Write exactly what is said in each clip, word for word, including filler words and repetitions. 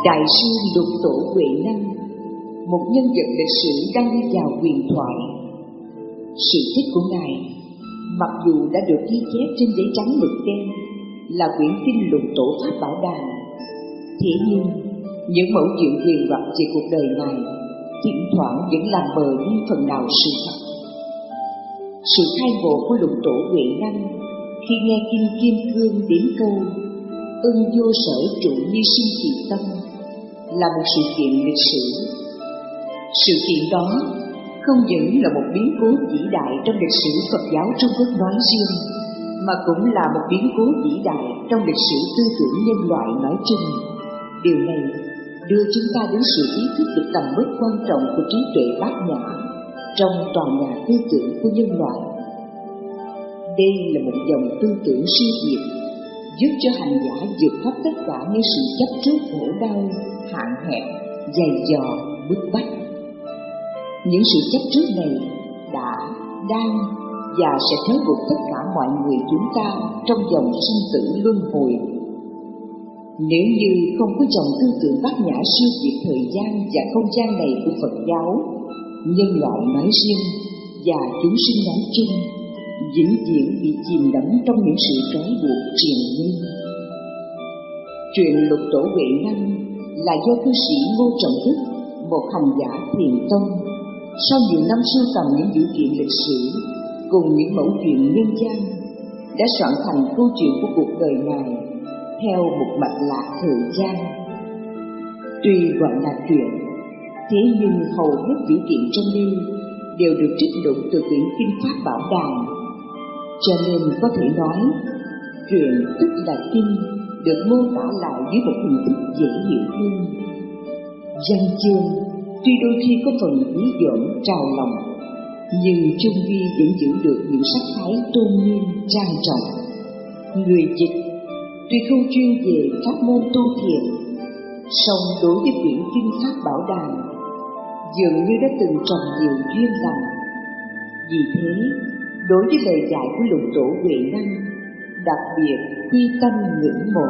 Đại sư Lục Tổ Huệ Năng, một nhân vật lịch sử đang đi vào huyền thoại. Sự tích của Ngài, mặc dù đã được ghi chép trên giấy trắng mực đen là quyển kinh Lục Tổ Pháp Bảo Đàn, thế nhưng những mẫu chuyện huyền hoặc về cuộc đời Ngài thỉnh thoảng vẫn làm mờ đi phần nào sự thật. Sự khai ngộ của Lục Tổ Huệ Năng khi nghe kinh Kim Cương đến câu ưng vô sở trụ như sinh kỳ tâm là một sự kiện lịch sử. Sự kiện đó không những là một biến cố vĩ đại trong lịch sử Phật giáo Trung Quốc nói riêng, mà cũng là một biến cố vĩ đại trong lịch sử tư tưởng nhân loại nói chung. Điều này đưa chúng ta đến sự ý thức được tầm mức quan trọng của trí tuệ bát nhã trong tòa nhà tư tưởng của nhân loại. Đây là một dòng tư tưởng siêu việt, giúp cho hành giả vượt thoát tất cả những sự chấp trước khổ đau, hạn hẹp, dày dò, bức bách. Những sự chấp trước này đã, đang và sẽ trói buộc tất cả mọi người chúng ta trong dòng sinh tử luân hồi. Nếu như không có dòng tư tưởng bát nhã siêu việt thời gian và không gian này của Phật giáo, nhân loại nói riêng và chúng sinh nói chung vĩnh viễn bị chìm đắm trong những sự trói buộc triền miên. Truyện Lục Tổ Huệ Năng là do cư sĩ Ngô Trọng Đức, một hành giả thiền tông, sau nhiều năm sưu tầm những dữ kiện lịch sử cùng những mẫu chuyện nhân gian, đã soạn thành câu chuyện của cuộc đời Ngài theo một mạch lạc thời gian. Tuy gọi là truyện, thế nhưng hầu hết dữ kiện trong đây đều được trích lục từ quyển kinh Pháp Bảo Đàn, cho nên có thể nói truyện tức là kinh được mô tả lại dưới một hình thức dễ hiểu hơn. Văn chương tuy đôi khi có phần ví dỗm trào lòng, nhưng chung quy vẫn giữ được những sắc thái tôn nghiêm trang trọng. Người dịch tuy không chuyên về pháp môn tu thiền, song đối với quyển kinh Pháp Bảo Đàn dường như đã từng trồng nhiều duyên lành. Vì thế, đối với lời dạy của Lục Tổ Huệ Năng đặc biệt quy tâm ngưỡng mộ.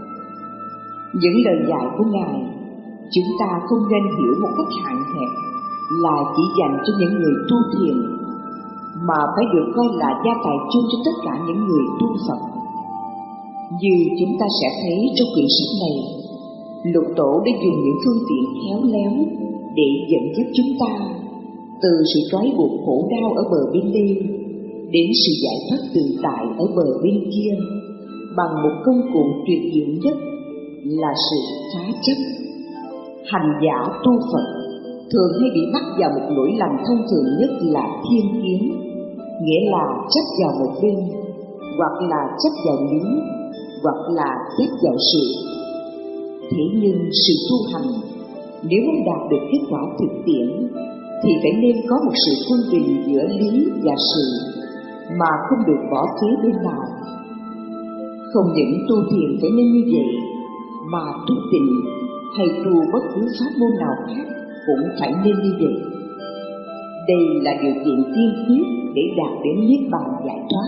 Những lời dạy của Ngài chúng ta không nên hiểu một cách hạn hẹp là chỉ dành cho những người tu thiền, mà phải được coi là gia tài chung cho tất cả những người tu Phật. Như chúng ta sẽ thấy trong quyển sách này, Lục Tổ đã dùng những phương tiện khéo léo để dẫn dắt chúng ta từ sự trói buộc khổ đau ở bờ bên đây đến sự giải thoát tự tại ở bờ bên kia bằng một công cụ tuyệt diệu nhất là sự phá chấp. Hành giả tu Phật thường hay bị mắc vào một lỗi lầm thông thường nhất là thiên kiến, nghĩa là chấp vào một bên, hoặc là chấp vào lý, hoặc là chấp vào sự. Thế nhưng sự tu hành nếu muốn đạt được kết quả thực tiễn thì phải nên có một sự phân bình giữa lý và sự, mà không được bỏ phế bên nào. Không những tu thiền phải nên như vậy, mà tu tịnh hay tu bất cứ pháp môn nào khác cũng phải nên như vậy. Đây là điều kiện tiên quyết để đạt đến niết bàn giải thoát.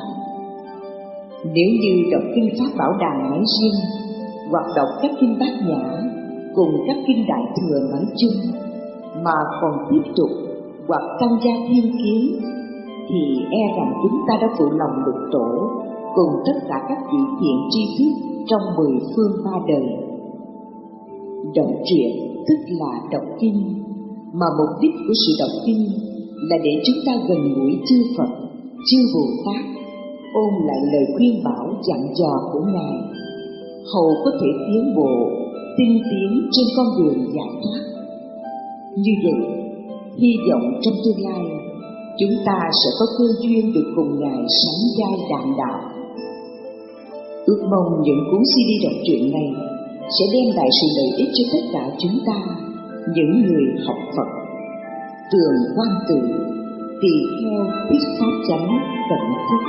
Nếu như đọc kinh Pháp Bảo Đàn nói riêng, hoặc đọc các kinh Bát Nhã cùng các kinh Đại Thừa nói chung, mà còn tiếp tục hoặc tăng gia thiên kiến, thì e rằng chúng ta đã phụ lòng Lục Tổ cùng tất cả các vị thiện tri thức trong mười phương ba đời. Đọc truyện tức là đọc kinh, mà mục đích của sự đọc kinh là để chúng ta gần gũi chư Phật, chư Bồ Tát, ôm lại lời khuyên bảo dặn dò của Ngài, hầu có thể tiến bộ, tinh tiến trên con đường giải thoát. Như vậy, hy vọng trong tương lai chúng ta sẽ có cơ duyên được cùng Ngài sánh vai đạm đạo. Ước mong những cuốn xê đê đọc truyện này sẽ đem lại sự lợi ích cho tất cả chúng ta, những người học Phật. Tường Quan Tự, tỳ kheo thuyết pháp chánh tận thức.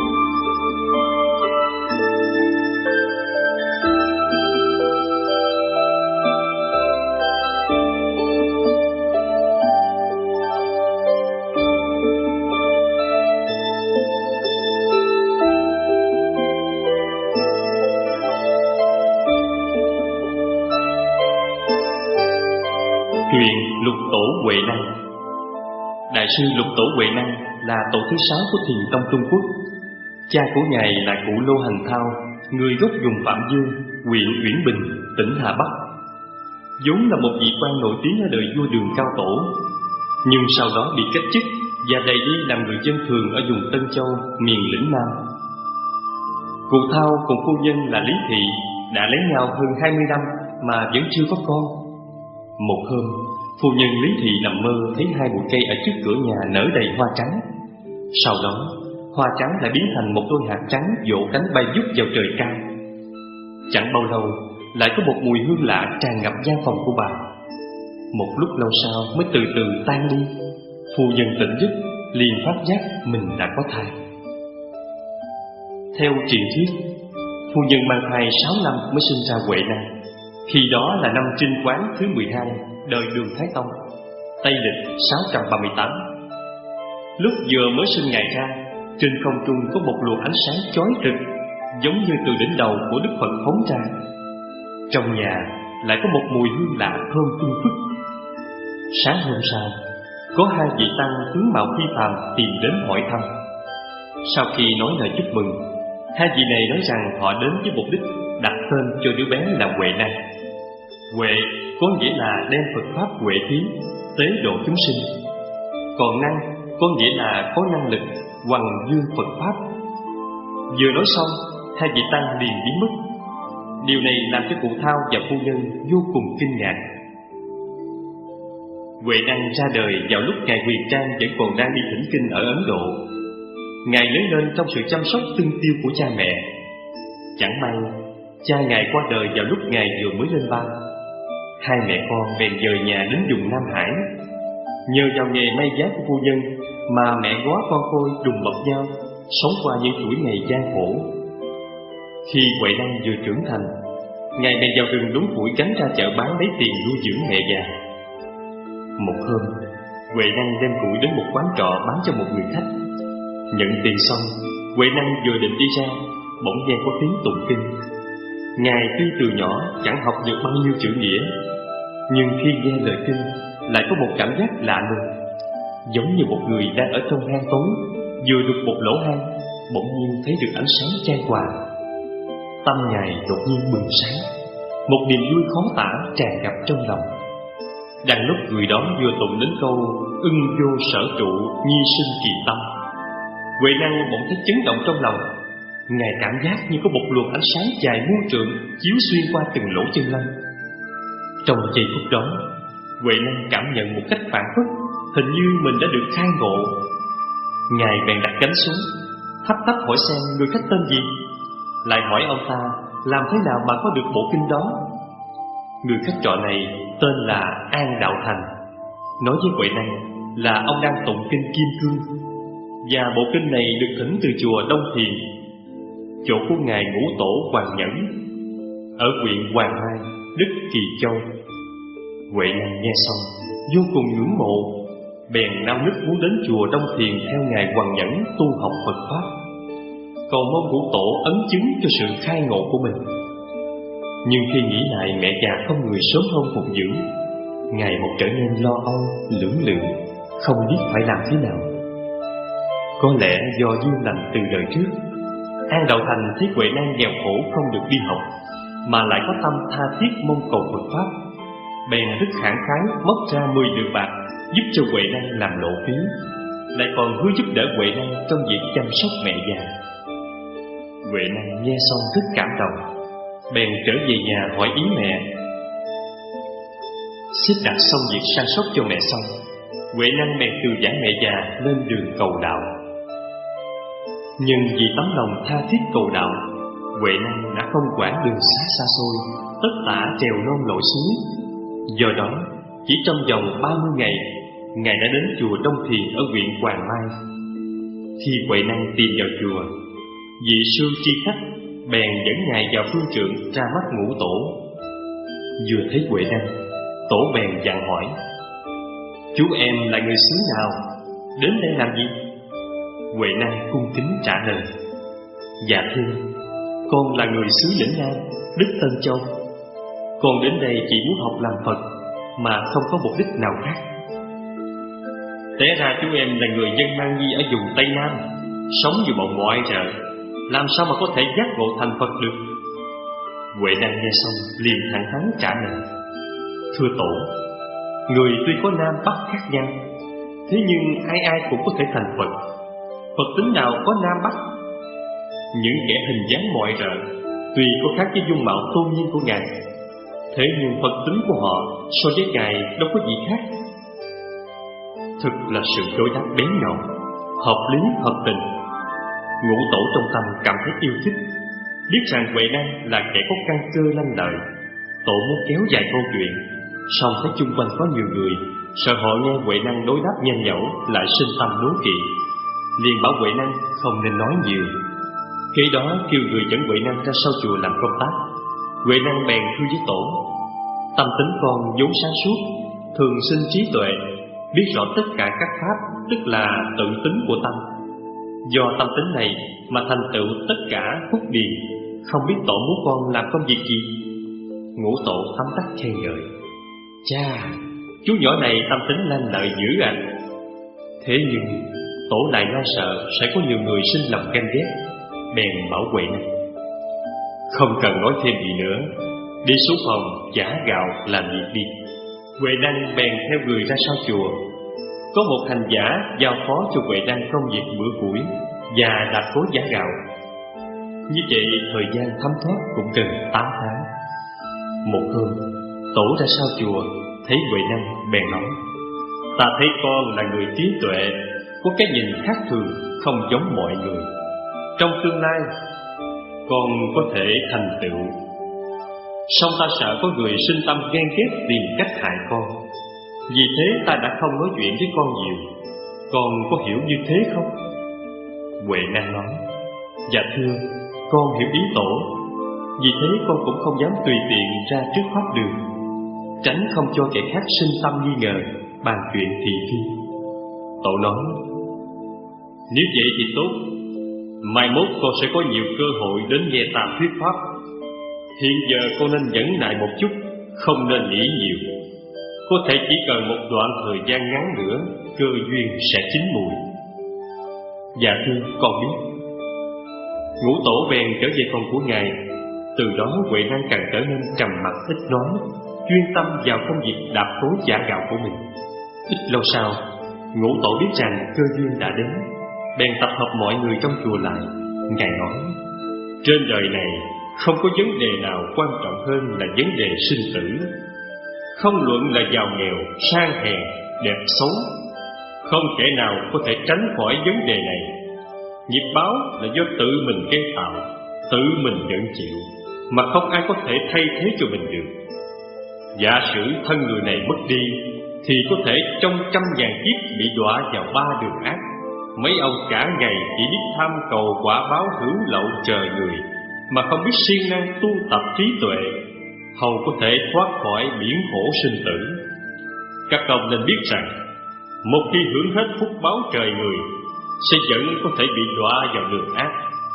Đại sư Lục Tổ Huệ Năng là tổ thứ sáu của Thiền tông Trung Quốc. Cha của ngài là cụ Lô Hành Thao, người gốc vùng Phạm Dương, huyện Uyển Bình, tỉnh Hà Bắc. vốn là một vị quan nổi tiếng ở đời vua Đường Cao Tổ, nhưng sau đó bị cách chức và đầy đi làm người dân thường ở vùng Tân Châu, miền lĩnh Nam. Cụ Thao cùng phu nhân là Lý Thị đã lấy nhau hơn hai mươi năm mà vẫn chưa có con. Một hôm, phu nhân Lý Thị nằm mơ thấy hai bụi cây ở trước cửa nhà nở đầy hoa trắng. Sau đó, hoa trắng đã biến thành một đôi hạt trắng vỗ cánh bay vút vào trời cao. Chẳng bao lâu, lại có một mùi hương lạ tràn ngập gian phòng của bà. Một lúc lâu sau mới từ từ tan đi. Phu nhân tỉnh giấc, liền phát giác mình đã có thai. Theo truyền thuyết, phu nhân mang thai sáu năm mới sinh ra Huệ Năng. Khi đó là năm Trinh Quán thứ mười hai, đời Đường Thái Tông, Tây lịch sáu trăm ba mươi tám. Lúc vừa mới sinh ngài ra, trên không trung có một luồng ánh sáng chói rực, giống như từ đỉnh đầu của Đức Phật phóng ra. Trong nhà lại có một mùi hương lạ thơm phương phức. Sáng hôm sau, có hai vị tăng tướng mạo phi phàm tìm đến hỏi thăm. Sau khi nói lời chúc mừng, hai vị này nói rằng họ đến với mục đích đặt tên cho đứa bé là Huệ Năng. Huệ có nghĩa là đem Phật pháp huệ khí, tế độ chúng sinh. Còn Năng có nghĩa là có năng lực hoằng dương Phật pháp. Vừa nói xong, hai vị tăng liền biến mất. Điều này làm cho cụ Thao và phu nhân vô cùng kinh ngạc. Huệ Năng ra đời vào lúc ngài Huyền Trang vẫn còn đang đi thỉnh kinh ở Ấn Độ. Ngài lớn lên trong sự chăm sóc tương tiêu của cha mẹ. Chẳng may, cha ngài qua đời vào lúc ngài vừa mới lên ba. Hai mẹ con bèn dời nhà đến vùng Nam Hải. Nhờ vào nghề may vá của phu nhân mà mẹ góa con Khôi đùm bọc nhau, sống qua những chuỗi ngày gian khổ. Khi Huệ Năng vừa trưởng thành, ngài bèn vào rừng đốn củi gánh ra chợ bán lấy tiền nuôi dưỡng mẹ già. Một hôm, Huệ Năng đem củi đến một quán trọ bán cho một người khách. Nhận tiền xong, Huệ Năng vừa định đi ra, bỗng nghe có tiếng tụng kinh. Ngài tuy từ nhỏ chẳng học được bao nhiêu chữ nghĩa, nhưng khi nghe lời kinh lại có một cảm giác lạ lùng, giống như một người đang ở trong hang tối, vừa đục một lỗ hang, bỗng nhiên thấy được ánh sáng chan hòa. Tâm ngài đột nhiên bừng sáng, một niềm vui khó tả tràn ngập trong lòng. Đang lúc người đó vừa tụng đến câu ưng vô sở trụ nhi sinh kỳ tâm, Huệ Năng bỗng thấy chấn động trong lòng. Ngài cảm giác như có một luồng ánh sáng dài muôn trượng chiếu xuyên qua từng lỗ chân lông. Trong giây phút đó, Huệ Năng cảm nhận một cách phản phất, hình như mình đã được khai ngộ. Ngài bèn đặt cánh xuống, thấp thấp hỏi xem người khách tên gì, lại hỏi ông ta làm thế nào mà có được bộ kinh đó. Người khách trọ này tên là An Đạo Thành, nói với Huệ Năng là ông đang tụng kinh Kim Cương, và bộ kinh này được thỉnh từ chùa Đông Thiền, chỗ của ngài Ngũ Tổ Hoàng Nhẫn, ở huyện Hoàng Mai, Đức Kỳ Châu. Huệ Năng nghe xong vô cùng ngưỡng mộ, bèn nao nức muốn đến chùa Đông Thiền theo ngài Hoàng Nhẫn tu học Phật pháp, cầu mong Ngũ Tổ ấn chứng cho sự khai ngộ của mình. Nhưng khi nghĩ lại mẹ già không người sớm hơn phục dưỡng, ngài một trở nên lo âu, lưỡng lự, không biết phải làm thế nào. Có lẽ do duyên lành từ đời trước, An Đạo Thành thấy Huệ Năng nghèo khổ không được đi học, mà lại có tâm tha thiết mong cầu Phật pháp, bèn rất khẳng khái móc ra mười lượng bạc giúp cho Huệ Năng làm lộ phí, lại còn hứa giúp đỡ Huệ Năng trong việc chăm sóc mẹ già. Huệ Năng nghe xong rất cảm động, bèn trở về nhà hỏi ý mẹ. Xếp đặt xong việc săn sóc cho mẹ xong, Huệ Năng bèn từ giã mẹ già lên đường cầu đạo. Nhưng vì tấm lòng tha thiết cầu đạo, Huệ Năng đã không quản đường xá xa xôi, tất tả trèo non lội suối. Do đó, chỉ trong vòng ba mươi ngày, ngài đã đến chùa Đông Thiền ở huyện Hoàng Mai. Khi Huệ Năng tìm vào chùa, vị sư tri khách bèn dẫn ngài vào phương trượng ra mắt Ngũ Tổ. Vừa thấy Huệ Năng, Tổ bèn dặn hỏi: "Chú em là người xứ nào? Đến đây làm gì?" Huệ Năng cung kính trả lời: "Dạ thưa, con là người xứ lĩnh Nam, Đức Tân Châu. Con đến đây chỉ muốn học làm Phật, mà không có mục đích nào khác." Té ra chú em là người dân mang nhi ở vùng Tây Nam, sống như bọn ngoại trợ, làm sao mà có thể giác ngộ thành Phật được? Huệ Năng nghe xong liền thẳng thắn trả lời: Thưa tổ, người tuy có Nam Bắc khác nhau, thế nhưng ai ai cũng có thể thành Phật. Phật tính nào có Nam Bắc? Những kẻ hình dáng ngoại trợ tuy có khác với dung mạo tôn nhiên của Ngài, thế nhưng Phật tính của họ so với Ngài đâu có gì khác. Thực là sự đối đáp bén nhọn, hợp lý hợp tình. Ngũ tổ trong tâm cảm thấy yêu thích, biết rằng Huệ Năng là kẻ có căn cơ lanh lợi. Tổ muốn kéo dài câu chuyện, song thấy chung quanh có nhiều người, sợ họ nghe Huệ Năng đối đáp nhanh nhẩu lại sinh tâm đố kỵ, liền bảo Huệ Năng không nên nói nhiều. Khi đó kêu người dẫn Huệ Năng ra sau chùa làm công tác. Huệ Năng bèn thưa với tổ: Tâm tính con vốn sáng suốt, thường sinh trí tuệ, biết rõ tất cả các pháp, tức là tự tính của tâm. Do tâm tính này mà thành tựu tất cả phúc điền. Không biết tổ muốn con làm công việc gì? Ngũ tổ tấm tắc khen ngợi: Cha, chú nhỏ này tâm tính lanh lợi dữ ạ. À. Thế nhưng tổ lại lo sợ sẽ có nhiều người sinh lòng ganh ghét, bèn bảo Huệ Năng: Không cần nói thêm gì nữa, đi xuống phòng chả gạo làm việc đi. Huệ Năng bèn theo người ra sau chùa. Có một hành giả giao phó cho Huệ Năng công việc bữa củi và đạp khối giả gạo. Như vậy thời gian thấm thoát cũng gần tám tháng. Một hôm, tổ ra sau chùa thấy Huệ Năng bèn nói: Ta thấy con là người trí tuệ, có cái nhìn khác thường, không giống mọi người. Trong tương lai con có thể thành tựu, song ta sợ có người sinh tâm ghen ghét tìm cách hại con. Vì thế ta đã không nói chuyện với con nhiều. Con có hiểu như thế không? Huệ Năng nói: Dạ thưa, con hiểu ý tổ. Vì thế con cũng không dám tùy tiện ra trước pháp đường, tránh không cho kẻ khác sinh tâm nghi ngờ, bàn chuyện thị phi. Tổ nói: Nếu vậy thì tốt, mai mốt con sẽ có nhiều cơ hội đến nghe ta thuyết pháp. Hiện giờ con nên nhẫn nại một chút, không nên nghĩ nhiều. Có thể chỉ cần một đoạn thời gian ngắn nữa, cơ duyên sẽ chín mùi. Dạ thưa, con biết. Ngũ tổ bèn trở về phòng của ngài. Từ đó Huệ Năng càng trở nên trầm mặc ít nói, chuyên tâm vào công việc đạp khối giả gạo của mình. Ít lâu sau, Ngũ tổ biết rằng cơ duyên đã đến, bèn tập hợp mọi người trong chùa lại. Ngài nói: Trên đời này không có vấn đề nào quan trọng hơn là vấn đề sinh tử. Không luận là giàu nghèo, sang hèn, đẹp xấu, không kẻ nào có thể tránh khỏi vấn đề này. Nghiệp báo là do tự mình gây tạo, tự mình nhận chịu, mà không ai có thể thay thế cho mình được. Giả sử thân người này mất đi, thì có thể trong trăm ngàn kiếp bị đọa vào ba đường ác. Mấy ông cả ngày chỉ biết tham cầu quả báo hữu lậu trời người, mà không biết siêng năng tu tập trí tuệ, hầu có thể thoát khỏi biển khổ sinh tử. Các ông nên biết rằng, một khi hưởng hết phúc báo trời người, sẽ vẫn có thể bị đọa vào đường ác.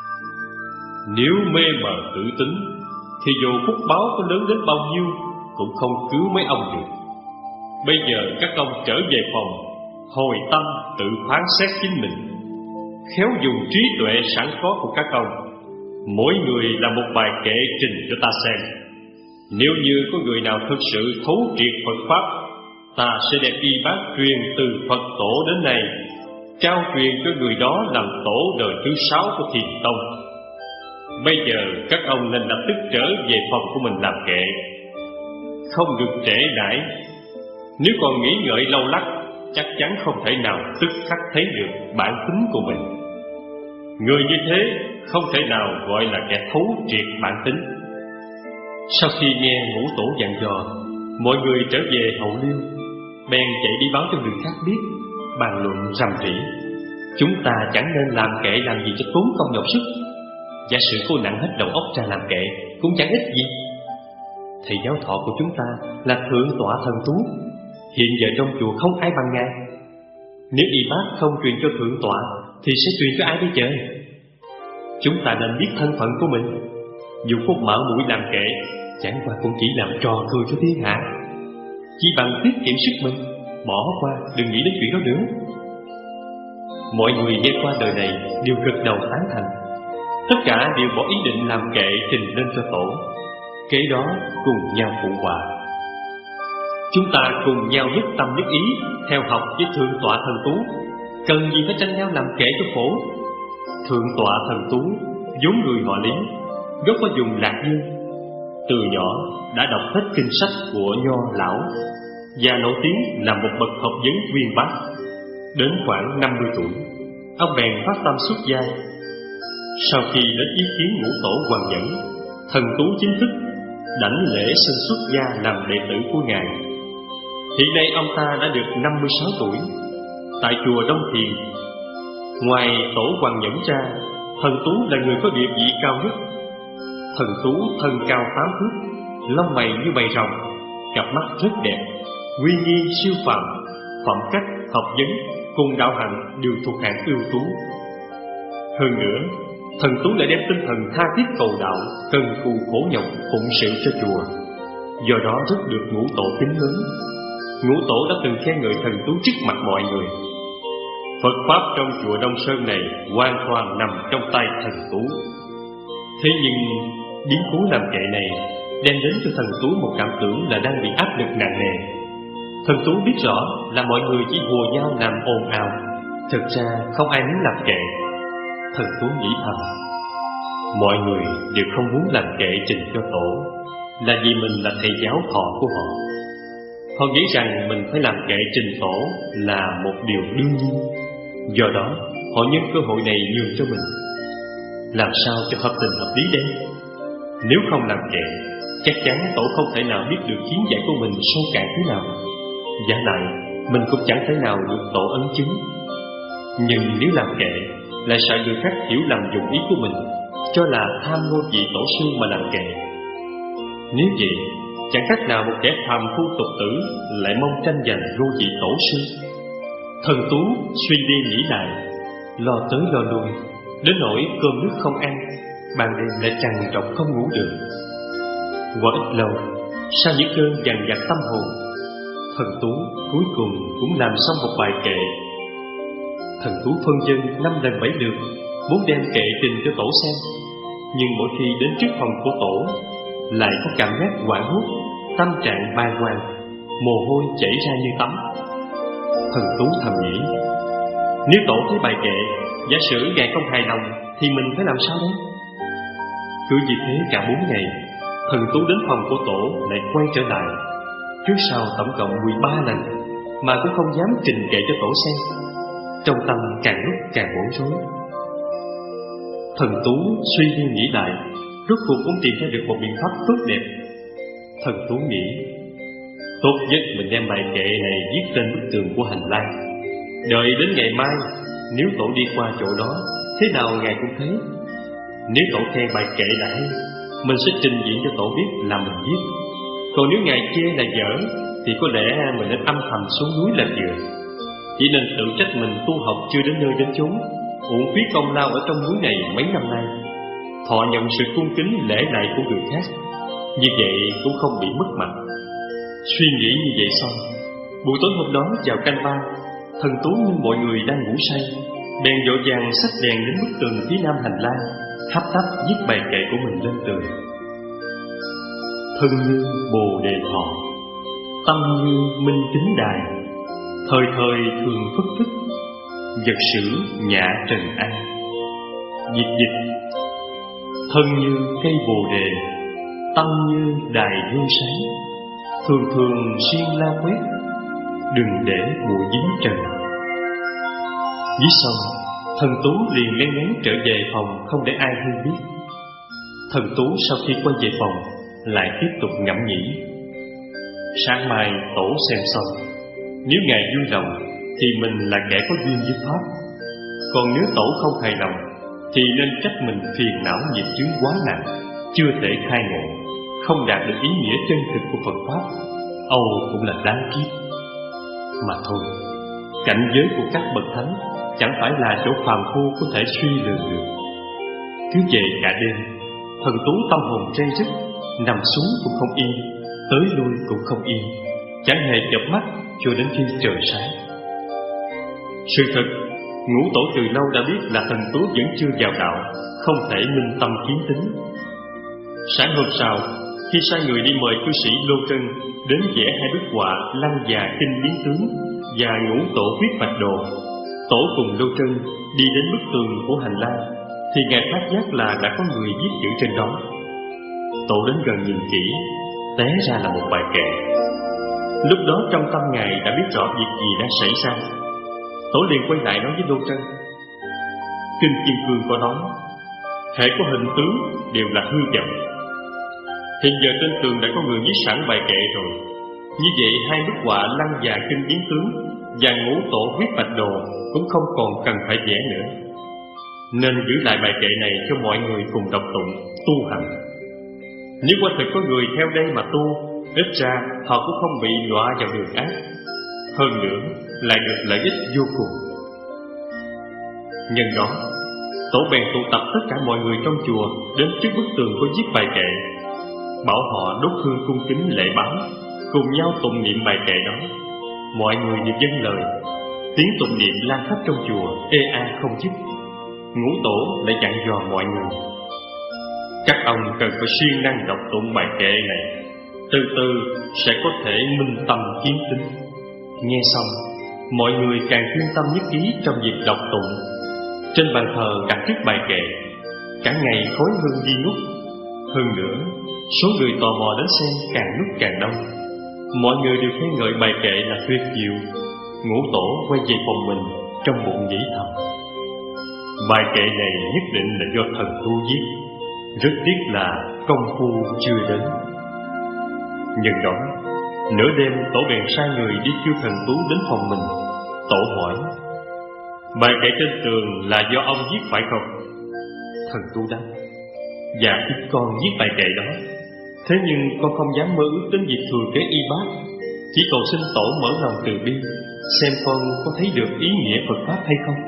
Nếu mê mờ tự tính, thì dù phúc báo có lớn đến bao nhiêu cũng không cứu mấy ông được. Bây giờ các ông trở về phòng, hồi tâm tự phán xét chính mình, khéo dùng trí tuệ sẵn có của các ông, mỗi người là một bài kệ trình cho ta xem. Nếu như có người nào thực sự thấu triệt Phật Pháp, ta sẽ đem y bát truyền từ Phật tổ đến nay, trao truyền cho người đó làm tổ đời thứ sáu của Thiền Tông. Bây giờ các ông nên lập tức trở về phòng của mình làm kệ, không được trễ nải. Nếu còn nghĩ ngợi lâu lắc, chắc chắn không thể nào tức khắc thấy được bản tính của mình. Người như thế không thể nào gọi là kẻ thấu triệt bản tính. Sau khi nghe Ngũ tổ dặn dò, mọi người trở về hậu liêu, bèn chạy đi báo cho người khác biết, bàn luận rầm rĩ. Chúng ta chẳng nên làm kệ làm gì cho tốn công nhọc sức. Giả sử cô nặng hết đầu óc ra làm kệ cũng chẳng ích gì. Thầy giáo thọ của chúng ta là thượng tọa thần tú, hiện giờ trong chùa không ai bằng ngài. Nếu y bác không truyền cho thượng tọa thì sẽ truyền cho ai bây giờ? Chúng ta nên biết thân phận của mình. Dù có mở mũi làm kệ, chẳng qua cũng chỉ làm trò cười cho thiên hạ. Chỉ bằng tiết kiệm sức mình, bỏ qua, đừng nghĩ đến chuyện đó nữa. Mọi người nghe qua đời này đều gật đầu tán thành. Tất cả đều bỏ ý định làm kệ trình lên cho tổ, kế đó cùng nhau phụ họa. Chúng ta cùng nhau nhất tâm nhất ý theo học với thượng tọa Thần Tú, cần gì phải tranh nhau làm kệ cho khổ. Thượng tọa Thần Tú vốn người họ Lý, gốc ở vùng Lạc Dương. Từ nhỏ đã đọc hết kinh sách của Nho lão và nổi tiếng là một bậc học vấn uyên bác. Đến khoảng năm mươi tuổi, ông bèn phát tâm xuất gia. Sau khi đến ý kiến ngũ tổ Hoàng Nhẫn, Thần Tú chính thức đảnh lễ xin xuất gia làm đệ tử của ngài. Hiện nay ông ta đã được năm mươi sáu tuổi. Tại chùa Đông Thiền, ngoài tổ Hoàng Nhẫn ra, Thần Tú là người có địa vị cao nhất. Thần Tú thân cao tám thước, lông mày như bầy rồng, cặp mắt rất đẹp, uy nghi siêu phàm, phẩm cách, học vấn cùng đạo hạnh đều thuộc hạng ưu tú. Hơn nữa, Thần Tú lại đem tinh thần tha thiết cầu đạo, cần cù khổ nhọc phụng sự cho chùa, do đó rất được ngũ tổ kính mến. Ngũ tổ đã từng khen ngợi Thần Tú trước mặt mọi người. Phật pháp trong chùa Đông Sơn này hoàn toàn nằm trong tay Thần Tú. Thế nhưng biến cố làm kệ này đem đến cho Thần Tú một cảm tưởng là đang bị áp lực nặng nề. Thần Tú biết rõ là mọi người chỉ hùa nhau làm ồn ào, thực ra không ai muốn làm kệ. Thần Tú nghĩ thầm, mọi người đều không muốn làm kệ trình cho tổ, là vì mình là thầy giáo thọ của họ. Họ nghĩ rằng mình phải làm kệ trình tổ là một điều đương nhiên, do đó họ nhân cơ hội này nhường cho mình. Làm sao cho hợp tình hợp lý đây? Nếu không làm kệ, chắc chắn tổ không thể nào biết được kiến giải của mình sâu cạn thế nào. Giả lại, mình cũng chẳng thể nào được tổ ấn chứng. Nhưng nếu làm kệ, lại sợ người khác hiểu lầm dụng ý của mình, cho là tham ngôi vị tổ sư mà làm kệ. Nếu vậy, chẳng khác nào một kẻ phàm phu tục tử lại mong tranh giành ngôi vị tổ sư. Thần Tú suy đi nghĩ lại, lo tới lo lui, đến nỗi cơm nước không ăn, ban đêm lại trằn trọc không ngủ được. Qua ít lâu, sau những cơn dằn vặt tâm hồn, Thần Tú cuối cùng cũng làm xong một bài kệ. Thần Tú phân dân năm lần bảy lượt muốn đem kệ trình cho tổ xem, nhưng mỗi khi đến trước phòng của tổ lại có cảm giác hoảng hốt, tâm trạng bàng hoàng, mồ hôi chảy ra như tắm. Thần Tú thầm nghĩ, nếu tổ thấy bài kệ, giả sử ngài không hài lòng thì mình phải làm sao đấy? Cứ vì thế cả bốn ngày, Thần Tú đến phòng của tổ lại quay trở lại, trước sau tổng cộng mười ba lần, mà cũng không dám trình kệ cho tổ xem. Trong tâm càng lúc càng bối rối. Thần Tú suy đi nghĩ lại, rốt cuộc cũng tìm ra được một biện pháp tốt đẹp. Thần Tú nghĩ, tốt nhất mình đem bài kệ này viết trên bức tường của hành lang. Đợi đến ngày mai, nếu tổ đi qua chỗ đó, thế nào ngài cũng thấy. Nếu tổ khen bài kệ là hay, mình sẽ trình diễn cho tổ biết là mình viết. Còn nếu ngài chê là dở, thì có lẽ mình nên âm thầm xuống núi làm vừa. Chỉ nên tự trách mình tu học chưa đến nơi đến chốn, uổng phí công lao ở trong núi này mấy năm nay, thọ nhận sự cung kính lễ lại của người khác, như vậy cũng không bị mất mặt. Suy nghĩ như vậy xong, buổi tối hôm đó vào canh ba, Thần Tú như mọi người đang ngủ say, bèn vội vàng xách đèn đến bức tường phía nam hành lang, hấp tấp viết bài kệ của mình lên tường. Thân như bồ đề thọ, tâm như minh kính đài, thời thời thường phất thức, vật sử nhã trần an. Dịch dịch, thân như cây bồ đề, tâm như đài gương sáng, thường thường siêng la quét, đừng để bụi dính trần. Viết xong, Thần Tú liền lén lén trở về phòng không để ai hay biết. Thần Tú sau khi quay về phòng lại tiếp tục ngẫm nghĩ. Sáng mai tổ xem xong, nếu ngài vui lòng thì mình là kẻ có duyên với pháp. Còn nếu tổ không hài lòng thì nên trách mình phiền não nghiệp chướng quá nặng, chưa thể khai ngộ, không đạt được ý nghĩa chân thực của Phật pháp. Âu cũng là đáng kiếp. Mà thôi, cảnh giới của các bậc thánh chẳng phải là chỗ phàm phu có thể suy lường được. Cứ vậy cả đêm, Thần Tú tâm hồn ray rứt, nằm xuống cũng không yên, tới lui cũng không yên, chẳng hề chợp mắt cho đến khi trời sáng. Sự thật, Ngũ tổ từ lâu đã biết là thần Tú vẫn chưa vào đạo, không thể minh tâm kiến tính. Sáng hôm sau, khi sai người đi mời cư sĩ Lô Trân đến vẽ hai bức họa Lăng Già Kinh Biến Tướng và Ngũ Tổ Viết Bạch Đồ, Tổ cùng Lô Trân đi đến bức tường của hành lang thì ngài phát giác là đã có người viết chữ trên đó. Tổ đến gần nhìn kỹ, té ra là một bài kệ. Lúc đó trong tâm ngài đã biết rõ việc gì đang xảy ra. Tổ liền quay lại nói với Lô Trân: Kinh Kim Cương có nói, thể có hình tướng đều là hư vọng. Hiện giờ trên tường đã có người viết sẵn bài kệ rồi. Như vậy hai bức họa Lăng Già Kinh Biến Tướng và Ngũ Tổ Viết Bạch Đồ cũng không còn cần phải vẽ nữa. Nên giữ lại bài kệ này cho mọi người cùng đọc tụng, tu hành. Nếu quả thực có người theo đây mà tu, ít ra họ cũng không bị đọa vào đường ác. Hơn nữa lại được lợi ích vô cùng. Nhân đó, Tổ bèn tụ tập tất cả mọi người trong chùa đến trước bức tường có viết bài kệ, bảo họ đốt hương cung kính lễ bái, cùng nhau tụng niệm bài kệ đó. Mọi người đều dâng lời, tiếng tụng niệm lan khắp trong chùa ê a không dứt. Ngũ Tổ lại dặn dò mọi người: Các ông cần phải siêng năng đọc tụng bài kệ này, từ từ sẽ có thể minh tâm kiến tính. Nghe xong, mọi người càng chuyên tâm nhất ý trong việc đọc tụng. Trên bàn thờ đặt trước bài kệ, cả ngày khói hương nghi ngút. Hơn nữa, số người tò mò đến xem càng lúc càng đông. Mọi người đều khen ngợi bài kệ là tuyệt diệu. Ngũ Tổ quay về phòng mình, trong bụng nghĩ thầm: Bài kệ này nhất định là do thần tu viết, rất tiếc là công phu chưa đến. Nhân đó, nửa đêm Tổ bèn sai người đi kêu thần Tú đến phòng mình. Tổ hỏi: Bài kệ trên tường là do ông viết phải không? Thần Tú đáp: Dạ thưa con viết bài kệ đó. Thế nhưng con không dám mơ ước đến việc thừa kế y bát, chỉ cầu xin Tổ mở lòng từ bi, xem con có thấy được ý nghĩa Phật Pháp hay không.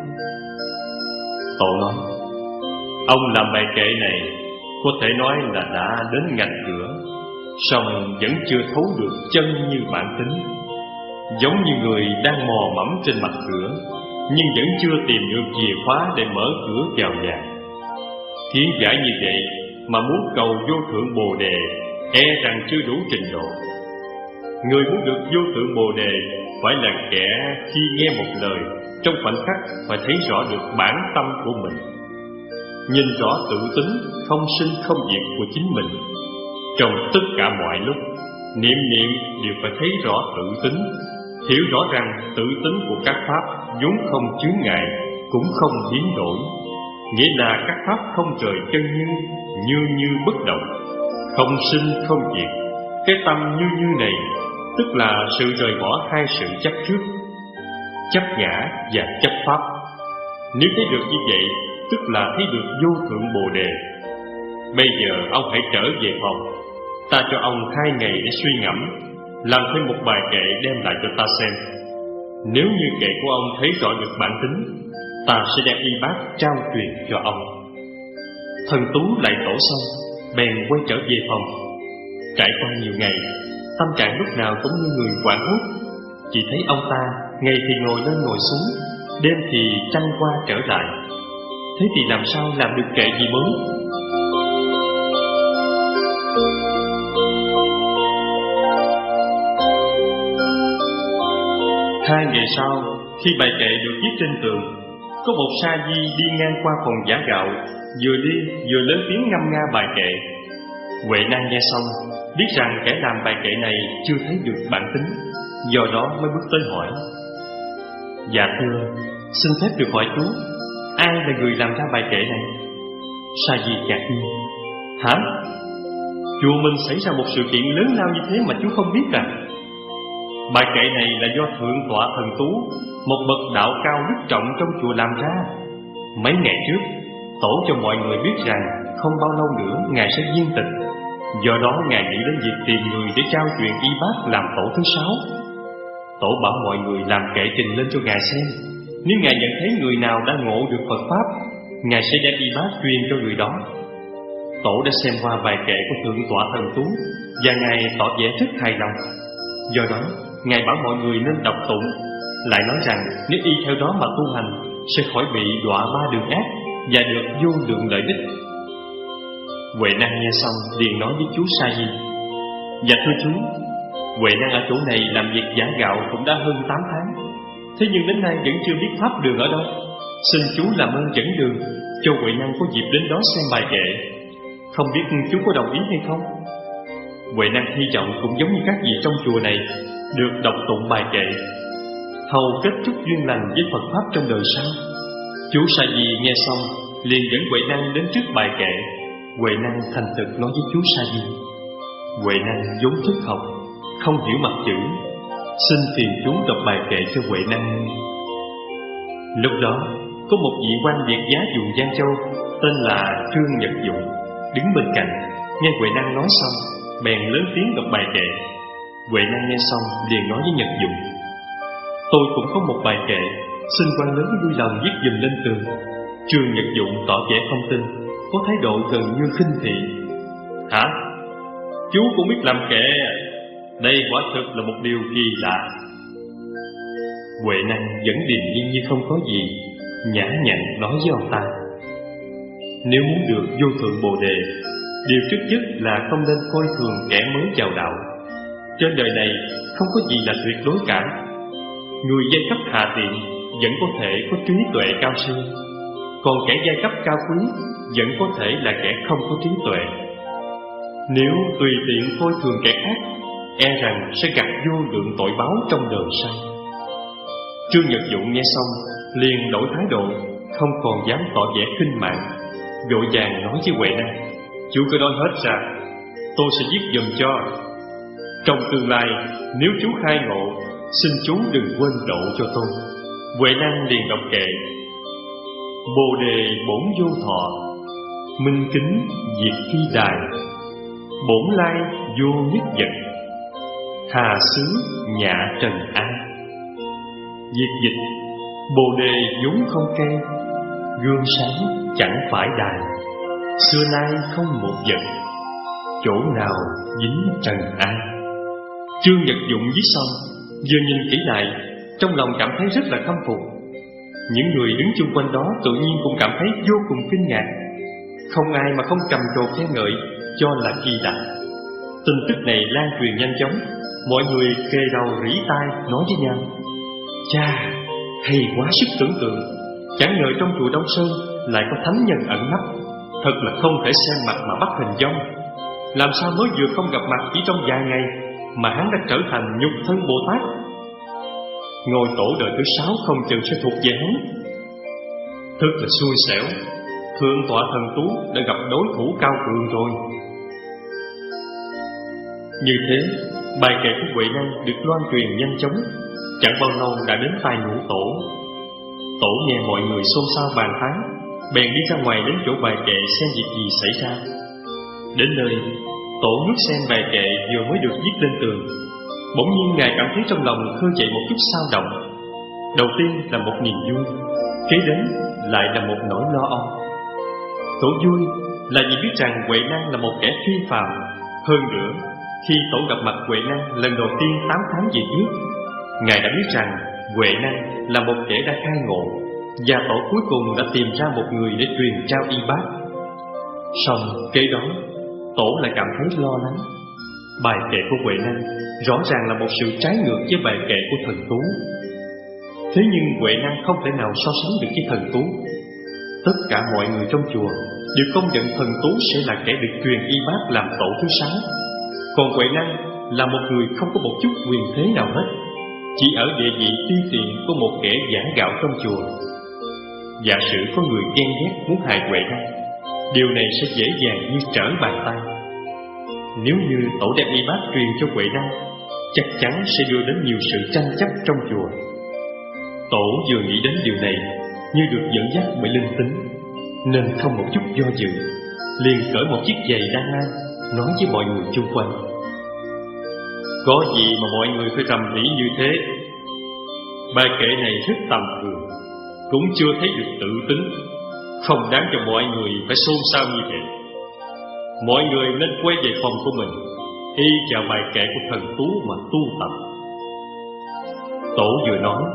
Tổ nói: Ông làm bài kệ này có thể nói là đã đến ngạch cửa, song vẫn chưa thấu được chân như bản tính. Giống như người đang mò mẫm trên mặt cửa, nhưng vẫn chưa tìm được chìa khóa để mở cửa vào nhà. Thiên giả như vậy mà muốn cầu vô thượng Bồ Đề, e rằng chưa đủ trình độ. Người muốn được vô thượng Bồ Đề phải là kẻ khi nghe một lời, trong khoảnh khắc phải thấy rõ được bản tâm của mình, nhìn rõ tự tính không sinh không diệt của chính mình. Trong tất cả mọi lúc, niệm niệm đều phải thấy rõ tự tính, hiểu rõ rằng tự tính của các pháp vốn không chướng ngại, cũng không biến đổi. Nghĩa là các pháp không trời chân như, như như bất động, không sinh không diệt. Cái tâm như như này tức là sự rời bỏ hai sự chấp trước, chấp ngã và chấp pháp. Nếu thấy được như vậy, tức là thấy được vô thượng Bồ Đề. Bây giờ ông hãy trở về phòng, ta cho ông hai ngày để suy ngẫm, làm thêm một bài kệ đem lại cho ta xem. Nếu như kệ của ông thấy rõ được bản tính, ta sẽ đem y bát trao truyền cho ông. Thần Tú lại tổ xong, bèn quay trở về phòng. Trải qua nhiều ngày, tâm trạng lúc nào cũng như người hoảng hốt. Chỉ thấy ông ta ngày thì ngồi lên ngồi xuống, đêm thì tranh qua trở lại. Thế thì làm sao làm được kệ gì mới? Hai ngày sau, khi bài kệ được viết trên tường, có một sa di đi ngang qua phòng giã gạo, vừa đi vừa lớn tiếng ngâm nga bài kệ. Huệ Năng nghe xong, biết rằng kẻ làm bài kệ này chưa thấy được bản tính, do đó mới bước tới hỏi: Dạ thưa, xin phép được hỏi chú, ai là người làm ra bài kệ này? Sa di ngạc nhiên: Hả? Chùa mình xảy ra một sự kiện lớn lao như thế mà chú không biết à? Bài kệ này là do Thượng tọa Thần Tú, một bậc đạo cao đức trọng trong chùa làm ra. Mấy ngày trước, Tổ cho mọi người biết rằng không bao lâu nữa Ngài sẽ viên tịch. Do đó Ngài nghĩ đến việc tìm người để trao truyền y bát làm tổ thứ sáu. Tổ bảo mọi người làm kệ trình lên cho Ngài xem. Nếu Ngài nhận thấy người nào đã ngộ được Phật Pháp, Ngài sẽ đem y bát truyền cho người đó. Tổ đã xem qua bài kệ của Thượng tọa Thần Tú, và Ngài tỏ vẻ rất hài lòng. Do đó Ngài bảo mọi người nên đọc tụng, lại nói rằng nếu y theo đó mà tu hành sẽ khỏi bị đọa ba đường ác và được vô lượng lợi ích. Huệ Năng nghe xong liền nói với chú Sa Di: Dạ thưa chú, Huệ Năng ở chỗ này làm việc giả gạo cũng đã hơn tám tháng, thế nhưng đến nay vẫn chưa biết pháp đường ở đâu. Xin chú làm ơn dẫn đường cho Huệ Năng có dịp đến đó xem bài kệ. Không biết chú có đồng ý hay không? Huệ Năng hy vọng cũng giống như các vị trong chùa này được đọc tụng bài kệ, hầu kết thúc duyên lành với Phật pháp trong đời sau. Chú Sa Di nghe xong liền dẫn Huệ Năng đến trước bài kệ. Huệ Năng thành thực nói với chú Sa Di: Huệ Năng vốn thức học, không hiểu mặt chữ, xin phiền chú đọc bài kệ cho Huệ Năng. Lúc đó có một vị quan Việt giá vùng Giang Châu tên là Trương Nhật Dụng đứng bên cạnh, nghe Huệ Năng nói xong bèn lớn tiếng đọc bài kệ. Huệ Năng nghe xong liền nói với Nhật Dụng: Tôi cũng có một bài kệ, xin quan lớn vui lòng viết dùm lên tường. Trương Nhật Dụng tỏ vẻ không tin, có thái độ gần như khinh thị. Hả? Chú cũng biết làm kệ? Đây quả thực là một điều kỳ lạ. Huệ Năng vẫn điềm nhiên như không có gì, nhã nhặn nói với ông ta: Nếu muốn được vô thượng Bồ Đề, điều trước nhất là không nên coi thường kẻ mới vào đạo. Trên đời này không có gì là tuyệt đối cả. Người giai cấp hạ tiện vẫn có thể có trí tuệ cao siêu, còn kẻ giai cấp cao quý vẫn có thể là kẻ không có trí tuệ. Nếu tùy tiện coi thường kẻ khác, e rằng sẽ gặp vô lượng tội báo trong đời sau. Trương Nhật Dụng nghe xong liền đổi thái độ, không còn dám tỏ vẻ khinh mạn, vội vàng nói với Huệ Năng: Chú cứ nói hết ra, tôi sẽ viết dùm cho. Trong tương lai nếu chú khai ngộ, xin chú đừng quên độ cho tôi. Huệ Năng liền đọc kệ: Bồ đề bổn vô thọ, minh kính diệt thi đài, bổn lai vô nhất vật, hà xứ nhạ trần an. Diệt dịch: Bồ đề vốn không cây, gương sáng chẳng phải đài, xưa nay không một vật, chỗ nào dính trần an. Trương Nhật Dụng viết xong, vừa nhìn kỹ lại, trong lòng cảm thấy rất là khâm phục. Những người đứng chung quanh đó tự nhiên cũng cảm thấy vô cùng kinh ngạc. Không ai mà không trầm trồ khen ngợi, cho là kỳ lạ. Tin tức này lan truyền nhanh chóng, mọi người kề đầu rỉ tai nói với nhau: Chà, hay quá sức tưởng tượng, chẳng ngờ trong chùa Đông Sơn lại có thánh nhân ẩn nấp. Thật là không thể xem mặt mà bắt hình dong. Làm sao mới vừa không gặp mặt chỉ trong vài ngày mà hắn đã trở thành nhục thân Bồ Tát? Ngôi tổ đời thứ sáu không chừng sẽ thuộc về hắn. Thật là xui xẻo, thượng tọa thần tú đã gặp đối thủ cao cường rồi. Như thế, bài kệ của Huệ Năng được loan truyền nhanh chóng, chẳng bao lâu đã đến tai ngũ tổ. Tổ nghe mọi người xôn xao bàn tán, bèn đi ra ngoài đến chỗ bài kệ xem việc gì xảy ra. Đến nơi, tổ ngước xem bài kệ vừa mới được viết lên tường. Bỗng nhiên ngài cảm thấy trong lòng khơi dậy một chút xao động. Đầu tiên là một niềm vui, kế đến lại là một nỗi lo âu. Tổ vui là vì biết rằng Huệ Năng là một kẻ phi phàm. Hơn nữa, khi tổ gặp mặt Huệ Năng lần đầu tiên tám tháng về trước, ngài đã biết rằng Huệ Năng là một kẻ đã khai ngộ, và tổ cuối cùng đã tìm ra một người để truyền trao y bát. Song kế đó, tổ lại cảm thấy lo lắng. Bài kệ của Huệ Năng rõ ràng là một sự trái ngược với bài kệ của thần Tú. Thế nhưng Huệ Năng không thể nào so sánh được với thần Tú. Tất cả mọi người trong chùa đều công nhận thần Tú sẽ là kẻ được truyền y bát làm tổ thứ sáu, còn Huệ Năng là một người không có một chút quyền thế nào hết, chỉ ở địa vị ti tiện của một kẻ giả gạo trong chùa. Giả sử có người ghen ghét muốn hại Huệ Năng, điều này sẽ dễ dàng như trở bàn tay. Nếu như tổ đem y bát truyền cho Huệ Năng, chắc chắn sẽ đưa đến nhiều sự tranh chấp trong chùa. Tổ vừa nghĩ đến điều này, như được dẫn dắt bởi linh tính, nên không một chút do dự, liền cởi một chiếc giày đa năng, nói với mọi người chung quanh: Có gì mà mọi người phải trầm rĩ như thế? Bài kệ này rất tầm thường, cũng chưa thấy được tự tính, không đáng cho mọi người phải xôn xao như vậy. Mọi người nên quay về phòng của mình, y vào bài kệ của thần Tú mà tu tập. Tổ vừa nói,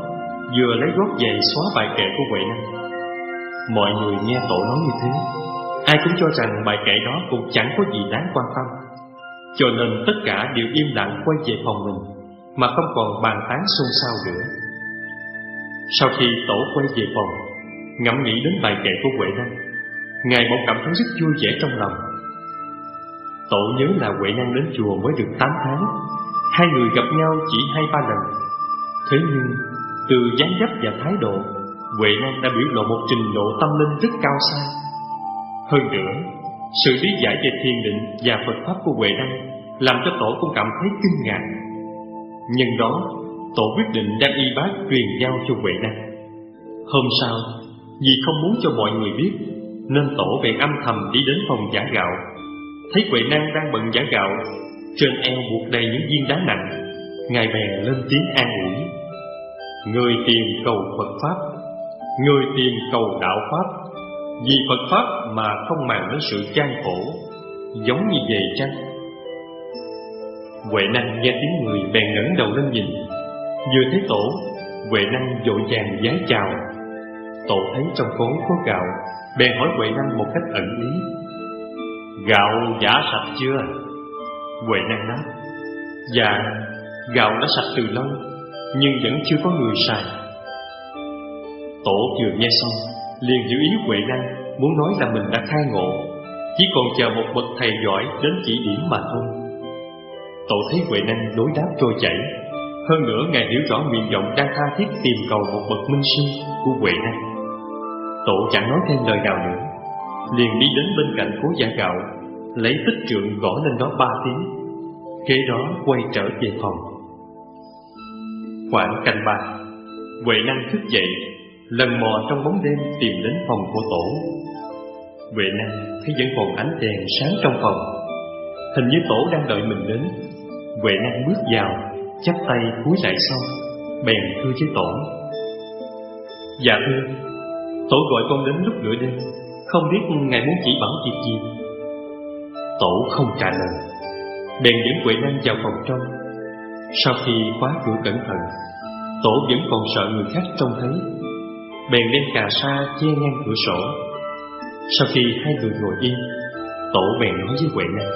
vừa lấy gót giày xóa bài kệ của Huệ Năng. Mọi người nghe Tổ nói như thế, ai cũng cho rằng bài kệ đó cũng chẳng có gì đáng quan tâm, cho nên tất cả đều im lặng quay về phòng mình, mà không còn bàn tán xôn xao nữa. Sau khi Tổ quay về phòng, ngẫm nghĩ đến bài kệ của Huệ Năng, Ngài bỗng cảm thấy rất vui vẻ trong lòng. Tổ nhớ là Huệ Năng đến chùa mới được tám tháng, hai người gặp nhau chỉ hai ba lần. Thế nhưng từ dáng dấp và thái độ, Huệ Năng đã biểu lộ một trình độ tâm linh rất cao xa. Hơn nữa, sự lý giải về thiền định và Phật pháp của Huệ Năng làm cho Tổ cũng cảm thấy kinh ngạc. Nhân đó, Tổ quyết định đem y bát truyền giao cho Huệ Năng. Hôm sau, vì không muốn cho mọi người biết, nên Tổ bèn âm thầm đi đến phòng giã gạo. Thấy Huệ Năng đang bận giã gạo, trên eo buộc đầy những viên đá nặng, Ngài bèn lên tiếng an ủi: người tìm cầu Phật pháp, người tìm cầu đạo pháp, vì Phật pháp mà không màng đến sự gian khổ, giống như vậy chăng? Huệ Năng nghe tiếng người bèn ngẩng đầu lên nhìn. Vừa thấy Tổ, Huệ Năng vội vàng vái chào. Tổ thấy trong cối có gạo, bèn hỏi Huệ Năng một cách ẩn ý: gạo giã sạch chưa? Huệ Năng đáp: dạ, gạo đã sạch từ lâu, nhưng vẫn chưa có người xài. Tổ vừa nghe xong, liền hiểu ý Huệ Năng muốn nói là mình đã khai ngộ, chỉ còn chờ một bậc thầy giỏi đến chỉ điểm mà thôi. Tổ thấy Huệ Năng đối đáp trôi chảy, hơn nữa Ngài hiểu rõ nguyện vọng đang tha thiết tìm cầu một bậc minh sư của Huệ Năng. Tổ chẳng nói thêm lời nào nữa, liền đi đến bên cạnh khối giã gạo, lấy tích trượng gõ lên đó ba tiếng, kế đó quay trở về phòng. Khoảng canh ba, Huệ Năng thức dậy, lần mò trong bóng đêm tìm đến phòng của Tổ. Huệ Năng thấy vẫn còn ánh đèn sáng trong phòng, hình như Tổ đang đợi mình đến. Huệ Năng bước vào, chắp tay cúi lại sau, bèn thưa với Tổ: dạ thưa, Tổ gọi con đến lúc nửa đêm, không biết Ngài muốn chỉ bảo việc gì? Tổ không trả lời, bèn dẫn Huệ Năng vào phòng trong. Sau khi khóa cửa cẩn thận, Tổ vẫn còn sợ người khác trông thấy, bèn đem cà sa che ngang cửa sổ. Sau khi hai người ngồi yên, Tổ bèn nói với Huệ Năng: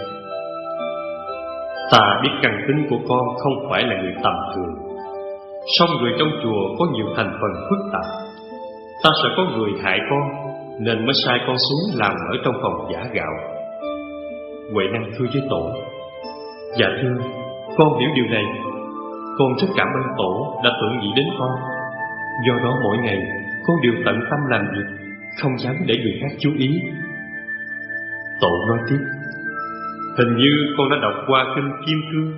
ta biết căn tính của con không phải là người tầm thường, song người trong chùa có nhiều thành phần phức tạp. Ta sợ có người hại con, nên mới sai con xuống làm ở trong phòng giã gạo. Huệ Năng thưa với Tổ: dạ thưa, con hiểu điều này. Con rất cảm ơn Tổ đã tưởng nghĩ đến con. Do đó mỗi ngày con đều tận tâm làm việc, không dám để người khác chú ý. Tổ nói tiếp: hình như con đã đọc qua kinh Kim Cương.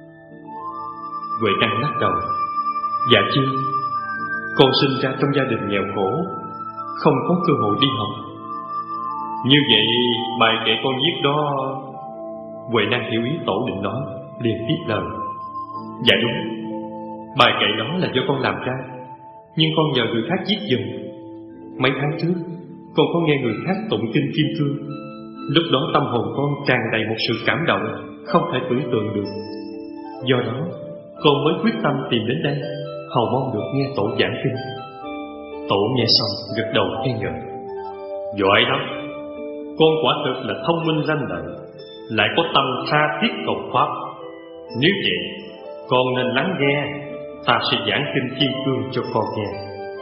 Huệ Năng lắc đầu: dạ chưa, con sinh ra trong gia đình nghèo khổ, không có cơ hội đi học. Như vậy bài kệ con viết đó... Huệ Năng hiểu ý Tổ định nói, liền tiếp lời: dạ đúng, bài kệ đó là do con làm ra, nhưng con nhờ người khác viết giùm. Mấy tháng trước con có nghe người khác tụng kinh Kim Cương, lúc đó tâm hồn con tràn đầy một sự cảm động không thể tưởng tượng được. Do đó con mới quyết tâm tìm đến đây, hầu mong được nghe Tổ giảng kinh. Tổ nghe xong gật đầu khen ngợi: giỏi lắm, con quả thực là thông minh lanh lợi, lại có tâm tha thiết cầu pháp. Nếu vậy, con nên lắng nghe, ta sẽ giảng kinh Kim Cương cho con nghe.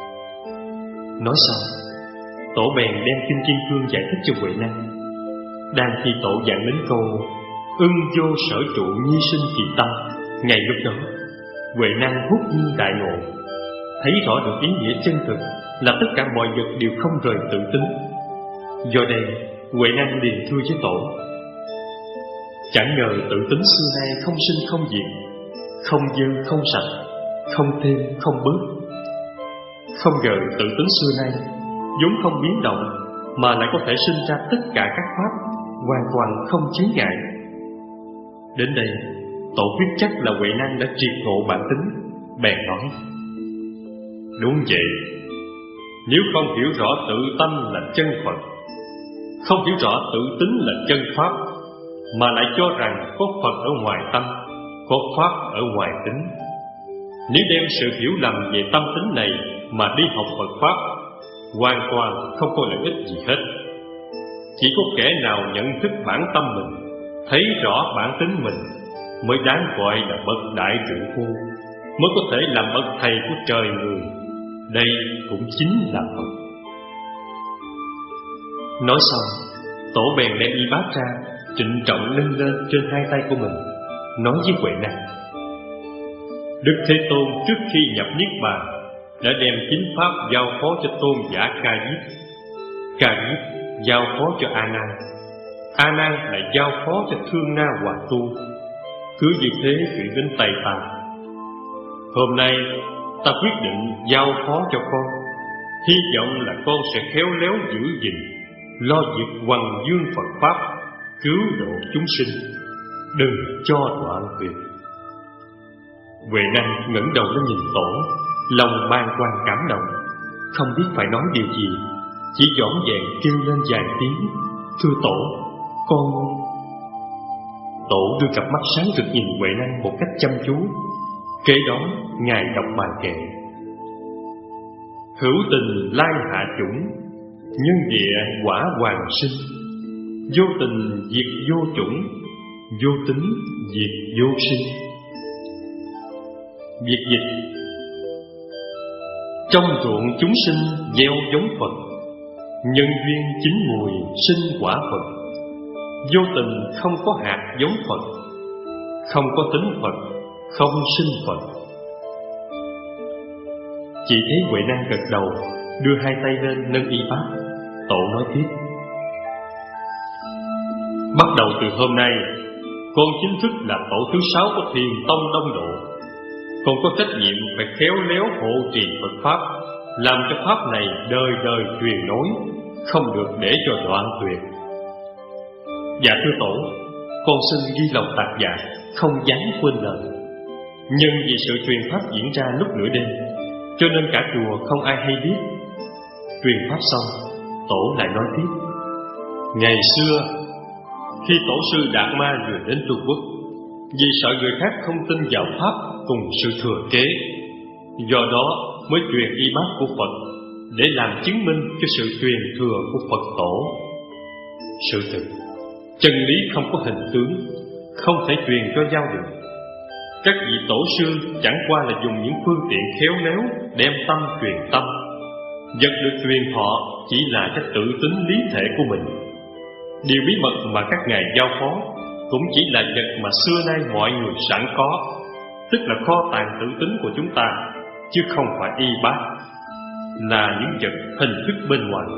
Nói xong, Tổ bèn đem kinh Kim Cương giải thích cho Huệ Năng. Đang khi Tổ giảng đến câu ưng vô sở trụ nhi sinh kỳ tâm, ngay lúc đó Huệ Năng hút nhiên đại ngộ, thấy rõ được ý nghĩa chân thực là tất cả mọi vật đều không rời tự tính. Do đây Huệ Năng liền thưa với Tổ: chẳng ngờ tự tính xưa nay không sinh không diệt, không dơ không sạch, không thêm không bớt. Không ngờ tự tính xưa nay vốn không biến động, mà lại có thể sinh ra tất cả các pháp hoàn toàn không chướng ngại. Đến đây Tổ biết chắc là Huệ Năng đã triệt ngộ bản tính, bèn nói: đúng vậy, nếu không hiểu rõ tự tâm là chân Phật, không hiểu rõ tự tính là chân pháp, mà lại cho rằng có Phật ở ngoài tâm, có pháp ở ngoài tính, Nếu đem sự hiểu lầm về tâm tính này mà đi học Phật Pháp, hoàn toàn không có lợi ích gì hết. Chỉ có kẻ nào nhận thức bản tâm mình, thấy rõ bản tính mình, mới đáng gọi là bậc đại trượng phu, mới có thể làm bậc thầy của trời người. Đây cũng chính là Phật. Nói xong, Tổ bèn đem y bát ra, trịnh trọng nâng lên trên hai tay của mình, nói với Huệ Năng: Đức Thế Tôn trước khi nhập Niết Bàn đã đem chính pháp giao phó cho tôn giả Ca Diếp, Ca Diếp giao phó cho A Nan, A Nan lại giao phó cho Thương Na Hòa Tu. Cứ như thế chuyển đến tay ta. Hôm nay ta quyết định giao phó cho con, hy vọng là con sẽ khéo léo giữ gìn, lo việc hoằng dương Phật Pháp, cứu độ chúng sinh, đừng cho đoạn tuyệt. Huệ Năng ngẩng đầu lên nhìn Tổ, lòng bàng hoàng cảm động, không biết phải nói điều gì, chỉ dõng dẹn kêu lên vài tiếng: Thưa Tổ, con... Tổ đưa cặp mắt sáng rực nhìn Huệ Năng một cách chăm chú. Kế đó Ngài đọc bài kệ: Hữu tình lai hạ chủng, nhân địa quả hoàng sinh. Vô tình diệt vô chủng, vô tính diệt vô sinh. Việc dịch: trong ruộng chúng sinh gieo giống Phật, nhân duyên chín mùi sinh quả Phật. Vô tình không có hạt giống Phật, không có tính Phật, không sinh Phật. Chỉ thấy Huệ Năng gật đầu, đưa hai tay lên nâng y bát. Tổ nói tiếp: Bắt đầu từ hôm nay, con chính thức là tổ thứ sáu của Thiền Tông Đông Độ. Con có trách nhiệm phải khéo léo hộ trì Phật Pháp, làm cho Pháp này đời đời truyền nối, không được để cho đoạn tuyệt. Dạ thưa Tổ, con xin ghi lòng tạc dạ, không dám quên lời. Nhưng vì sự truyền Pháp diễn ra lúc nửa đêm, cho nên cả chùa không ai hay biết. Truyền Pháp xong, Tổ lại nói tiếp: Ngày xưa, khi Tổ sư Đạt Ma vừa đến Trung Quốc, vì sợ người khác không tin vào Pháp cùng sự thừa kế, do đó mới truyền y bát của Phật để làm chứng minh cho sự truyền thừa của Phật Tổ. Sự thực, chân lý không có hình tướng, không thể truyền cho giao được. Các vị tổ sư chẳng qua là dùng những phương tiện khéo léo đem tâm truyền tâm. Vật được truyền thọ chỉ là cái tự tính lý thể của mình. Điều bí mật mà các ngài giao phó cũng chỉ là vật mà xưa nay mọi người sẵn có, tức là kho tàng tự tính của chúng ta, chứ không phải y bát, là những vật hình thức bên ngoài.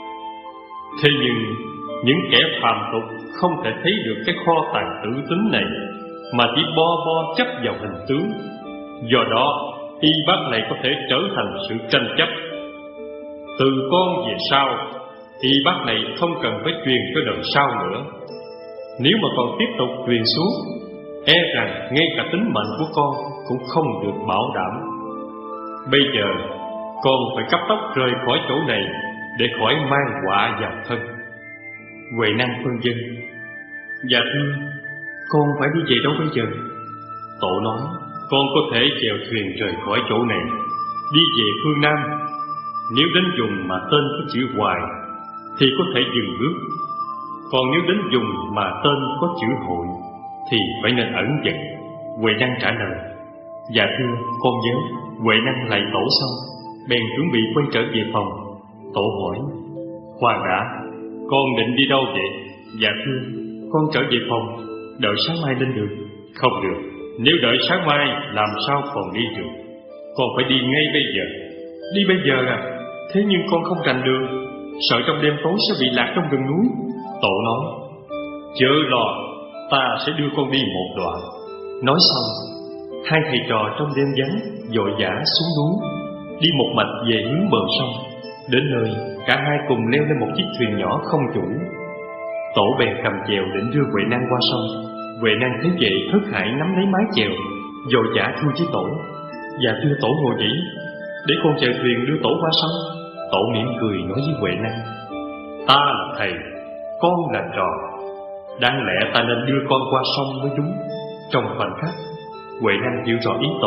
Thế nhưng những kẻ phàm tục không thể thấy được cái kho tàng tự tính này, mà chỉ bo bo chấp vào hình tướng. Do đó y bát này có thể trở thành sự tranh chấp. Từ con về sau, y bát này không cần phải truyền cho đời sau nữa. Nếu mà còn tiếp tục truyền xuống, e rằng ngay cả tính mệnh của con cũng không được bảo đảm. Bây giờ con phải cấp tốc rời khỏi chỗ này để khỏi mang họa vào thân. Huệ Năng phân dân: Dạ thưa, con phải đi về đâu bây giờ? Tổ nói: Con có thể chèo thuyền rời khỏi chỗ này, đi về phương Nam. Nếu đến vùng mà tên có chữ Hoài thì có thể dừng bước. Còn nếu đến vùng mà tên có chữ Hội thì phải nên ẩn dật. Huệ Năng trả lời: Dạ thưa, con nhớ. Huệ Năng lạy Tổ xong, bèn chuẩn bị quay trở về phòng. Tổ hỏi: Khoan đã, con định đi đâu vậy? Dạ thưa, con trở về phòng, đợi sáng mai lên đường. Không được, nếu đợi sáng mai làm sao còn đi được? Con phải đi ngay bây giờ. Đi bây giờ à? Thế nhưng con không rành đường, sợ trong đêm tối sẽ bị lạc trong rừng núi. Tổ nói: Chớ lo, ta sẽ đưa con đi một đoạn. Nói xong, hai thầy trò trong đêm vắng vội vã xuống núi, đi một mạch về hướng bờ sông. Đến nơi, cả hai cùng leo lên một chiếc thuyền nhỏ không chủ. Tổ bèn cầm chèo định đưa Huệ Năng qua sông. Huệ Năng thấy vậy hớt hải nắm lấy mái chèo, vội vã thưa với Tổ: Dạ thưa Tổ ngồi dĩ, để con chèo thuyền đưa Tổ qua sông. Tổ mỉm cười nói với Huệ Năng: Ta là thầy, con là trò, đáng lẽ ta nên đưa con qua sông mới đúng. Trong khoảnh khắc, Huệ Năng hiểu rõ ý Tổ,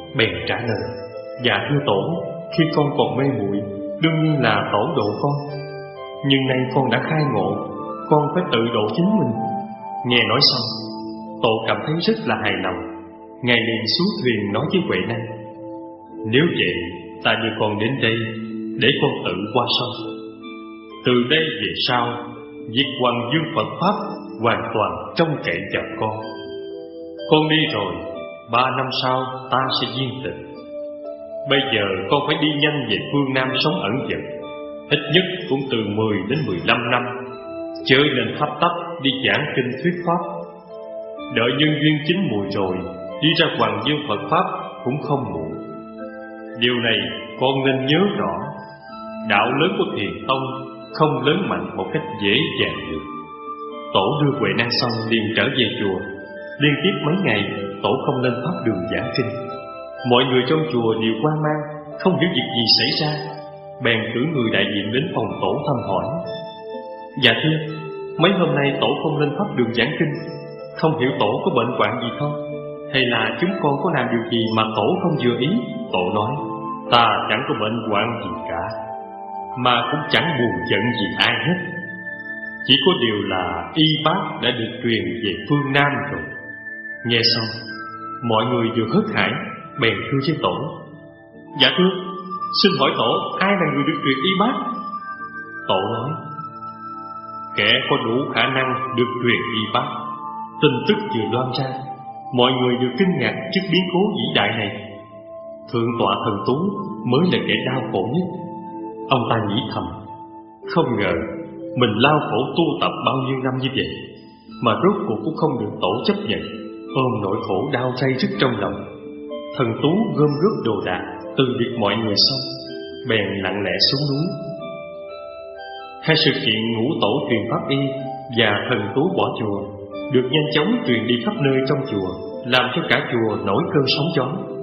bèn trả lời: Dạ thưa tổ, khi con còn mê muội, đương nhiên là tổ độ con. Nhưng nay con đã khai ngộ, con phải tự độ chính mình. Nghe nói xong, tổ cảm thấy rất là hài lòng. Ngài liền xuống thuyền nói với Huệ Năng: Nếu vậy, ta đưa con đến đây để con tự qua sông. Từ đây về sau, việc Hoàng Dương Phật Pháp hoàn toàn trông cậy vào con. Con đi rồi, ba năm sau ta sẽ viên tịch. Bây giờ con phải đi nhanh về phương Nam sống ẩn dật, ít nhất cũng từ mười đến mười lăm năm, chớ nên hấp tấp đi giảng kinh thuyết pháp. Đợi nhân duyên chín mùi rồi, đi ra Hoàng Dương Phật Pháp cũng không muộn. Điều này con nên nhớ rõ. Đạo lớn của Thiền Tông không lớn mạnh một cách dễ dàng được. Tổ đưa Huệ Năng xong liền trở về chùa. Liên tiếp mấy ngày tổ không lên pháp đường giảng kinh. Mọi người trong chùa đều hoang mang, không hiểu việc gì xảy ra, bèn cử người đại diện đến phòng tổ thăm hỏi. Dạ thưa, mấy hôm nay tổ không lên pháp đường giảng kinh, không hiểu tổ có bệnh hoạn gì không, hay là chúng con có làm điều gì mà tổ không vừa ý? Tổ nói: Ta chẳng có bệnh hoạn gì cả, mà cũng chẳng buồn giận gì ai hết. Chỉ có điều là y bác đã được truyền về phương Nam rồi. Nghe xong, mọi người vừa hớt hải, bèn thưa với tổ: Dạ thưa, xin hỏi tổ, ai là người được truyền y bác? Tổ nói: Kẻ có đủ khả năng được truyền y bác. Tin tức vừa loan ra, mọi người đều kinh ngạc trước biến cố vĩ đại này. Thượng tọa Thần Tú mới là kẻ đau khổ nhất. Ông ta nghĩ thầm: không ngờ mình lao khổ tu tập bao nhiêu năm như vậy, mà rốt cuộc cũng không được tổ chấp nhận, ôm nỗi khổ đau ray rứt trong lòng. Thần Tú gom góp đồ đạc, từ biệt mọi người xong, bèn lặng lẽ xuống núi. Hai sự kiện ngũ tổ truyền pháp y và Thần Tú bỏ chùa được nhanh chóng truyền đi khắp nơi trong chùa, làm cho cả chùa nổi cơn sóng gió.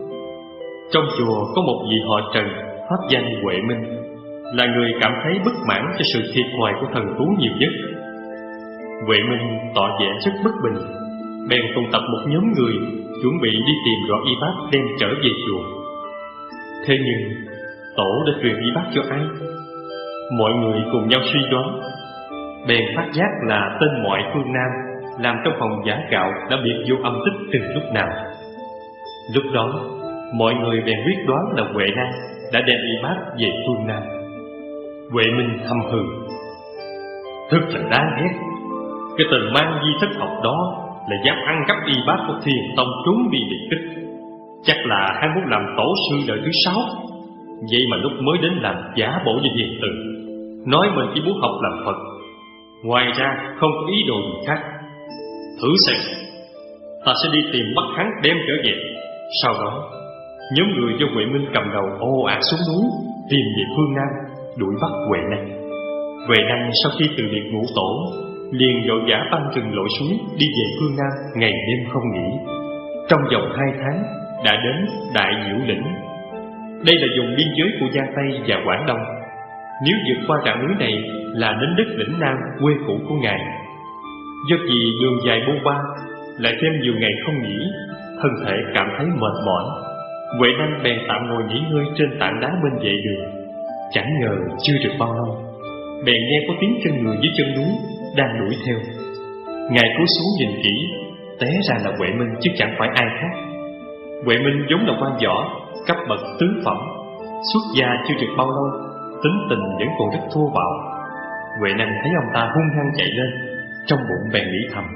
Trong chùa có một vị họ Trần, pháp danh Huệ Minh, là người cảm thấy bất mãn cho sự thiệt thòi của Thần Tú nhiều nhất. Huệ Minh tỏ vẻ rất bất bình, bèn tụ tập một nhóm người chuẩn bị đi tìm rõ y bác đem trở về chùa. Thế nhưng tổ đã truyền y bác cho ai? Mọi người cùng nhau suy đoán, bèn phát giác là tên mọi phương Nam làm trong phòng giả gạo đã biệt vô âm tích từ lúc nào. Lúc đó mọi người bèn quyết đoán là Huệ Năng đã đem y bác về phương Nam. Huệ Minh hầm hừ: Thật là đáng ghét, cái tên mang di thất học đó là dám ăn cắp y bác của Thiền Tông trốn đi biệt tích. Chắc là hắn muốn làm tổ sư đời thứ sáu. Vậy mà lúc mới đến làm giả bộ như hiền từ, nói mình chỉ muốn học làm Phật, ngoài ra không có ý đồ gì khác. Thử xem, ta sẽ đi tìm bắt hắn đem trở về. Sau đó nhóm người do Huệ Minh cầm đầu ồ ạt xuống núi tìm về phương Nam, đuổi bắt Huệ Năng. Huệ Năng sau khi từ biệt ngũ tổ liền vội vã băng rừng lội suối đi về phương Nam, ngày đêm không nghỉ. Trong vòng hai tháng đã đến Đại Diệu Lĩnh. Đây là vùng biên giới của Giang Tây và Quảng Đông. Nếu vượt qua rặng núi này là đến đất Lĩnh Nam, quê cũ của ngài. Do vì đường dài bôn ba, lại thêm nhiều ngày không nghỉ, thân thể cảm thấy mệt mỏi. Huệ Năng bèn tạm ngồi nghỉ ngơi trên tảng đá bên vệ đường. Chẳng ngờ chưa được bao lâu, bèn nghe có tiếng chân người dưới chân núi đang đuổi theo. Ngài cúi xuống nhìn kỹ, té ra là Huệ Minh chứ chẳng phải ai khác. Huệ Minh vốn là quan võ cấp bậc tứ phẩm, xuất gia chưa được bao lâu, tính tình vẫn còn rất thô bạo. Huệ Năng thấy ông ta hung hăng chạy lên, trong bụng bèn nghĩ thầm: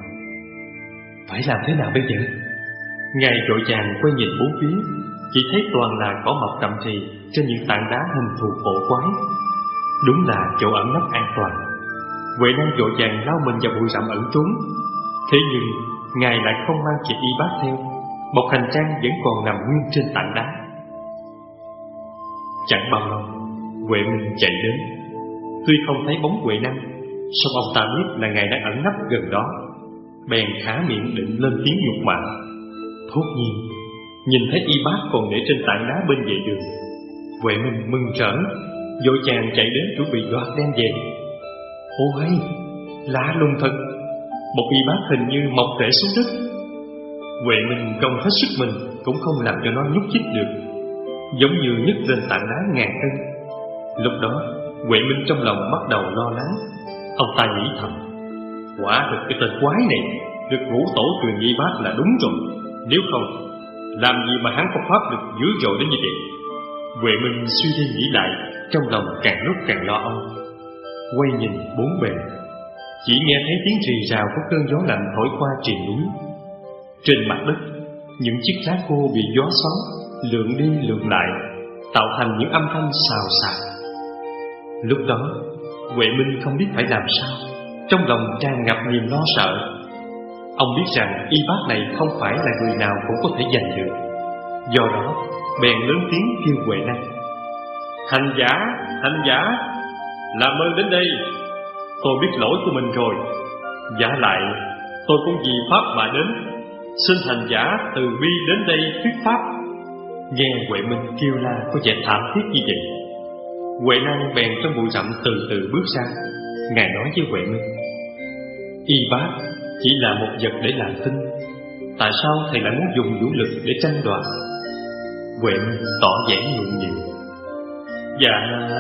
phải làm thế nào bây giờ? Ngài vội vàng quay nhìn bốn phía, chỉ thấy toàn là cỏ mọc rậm rì trên những tảng đá hình thù cổ quái. Đúng là chỗ ẩn nấp an toàn. Huệ Năng vội vàng lao mình vào bụi rậm ẩn trốn. Thế nhưng ngài lại không mang kịp y bác theo, một hành trang vẫn còn nằm nguyên trên tảng đá. Chẳng bao lâu, Huệ Minh chạy đến. Tuy không thấy bóng Huệ Năng, song ông ta biết là ngài đang ẩn nấp gần đó, bèn khá miệng định lên tiếng nhục mạ. Thốt nhiên nhìn thấy y bác còn để trên tảng đá bên vệ đường, Huệ Minh mừng rỡ, vội vàng chạy đến chuẩn bị đoạt đem về. Ôi, lạ lùng thật, một y bác hình như mọc rễ xuống đất. Huệ Minh gồng hết sức mình cũng không làm cho nó nhúc nhích được, giống như nhấc lên tảng đá ngàn cân. Lúc đó Huệ Minh trong lòng bắt đầu lo lắng. Ông ta nghĩ thầm, quả thực cái tên quái này được ngũ tổ truyền y bát là đúng rồi. Nếu không, làm gì mà hắn có pháp lực dữ dội đến như vậy? Huệ Minh suy đi nghĩ lại, trong lòng càng lúc càng lo âu. Quay nhìn bốn bề, chỉ nghe thấy tiếng rì rào của cơn gió lạnh thổi qua triền núi. Trên mặt đất, những chiếc lá khô bị gió xoắn lượn đi lượn lại, tạo thành những âm thanh xào xạc. Lúc đó Huệ Minh không biết phải làm sao, trong lòng tràn ngập niềm lo sợ. Ông biết rằng y bác này không phải là người nào cũng có thể giành được, do đó bèn lớn tiếng kêu Huệ Năng: Hành giả, hành giả, làm ơn đến đây. Tôi biết lỗi của mình rồi, giả lại tôi cũng vì pháp mà đến, xin hành giả từ bi đến đây thuyết pháp. Nghe Huệ Minh kêu la có vẻ thảm thiết như vậy, Huệ Năng bèn trong bụi rậm từ từ bước ra. Ngài nói với Huệ Minh: Y bác chỉ là một vật để làm tin, tại sao thầy lại muốn dùng vũ lực để tranh đoạt? Huệ Minh tỏ vẻ ngượng nghịu: Dạ,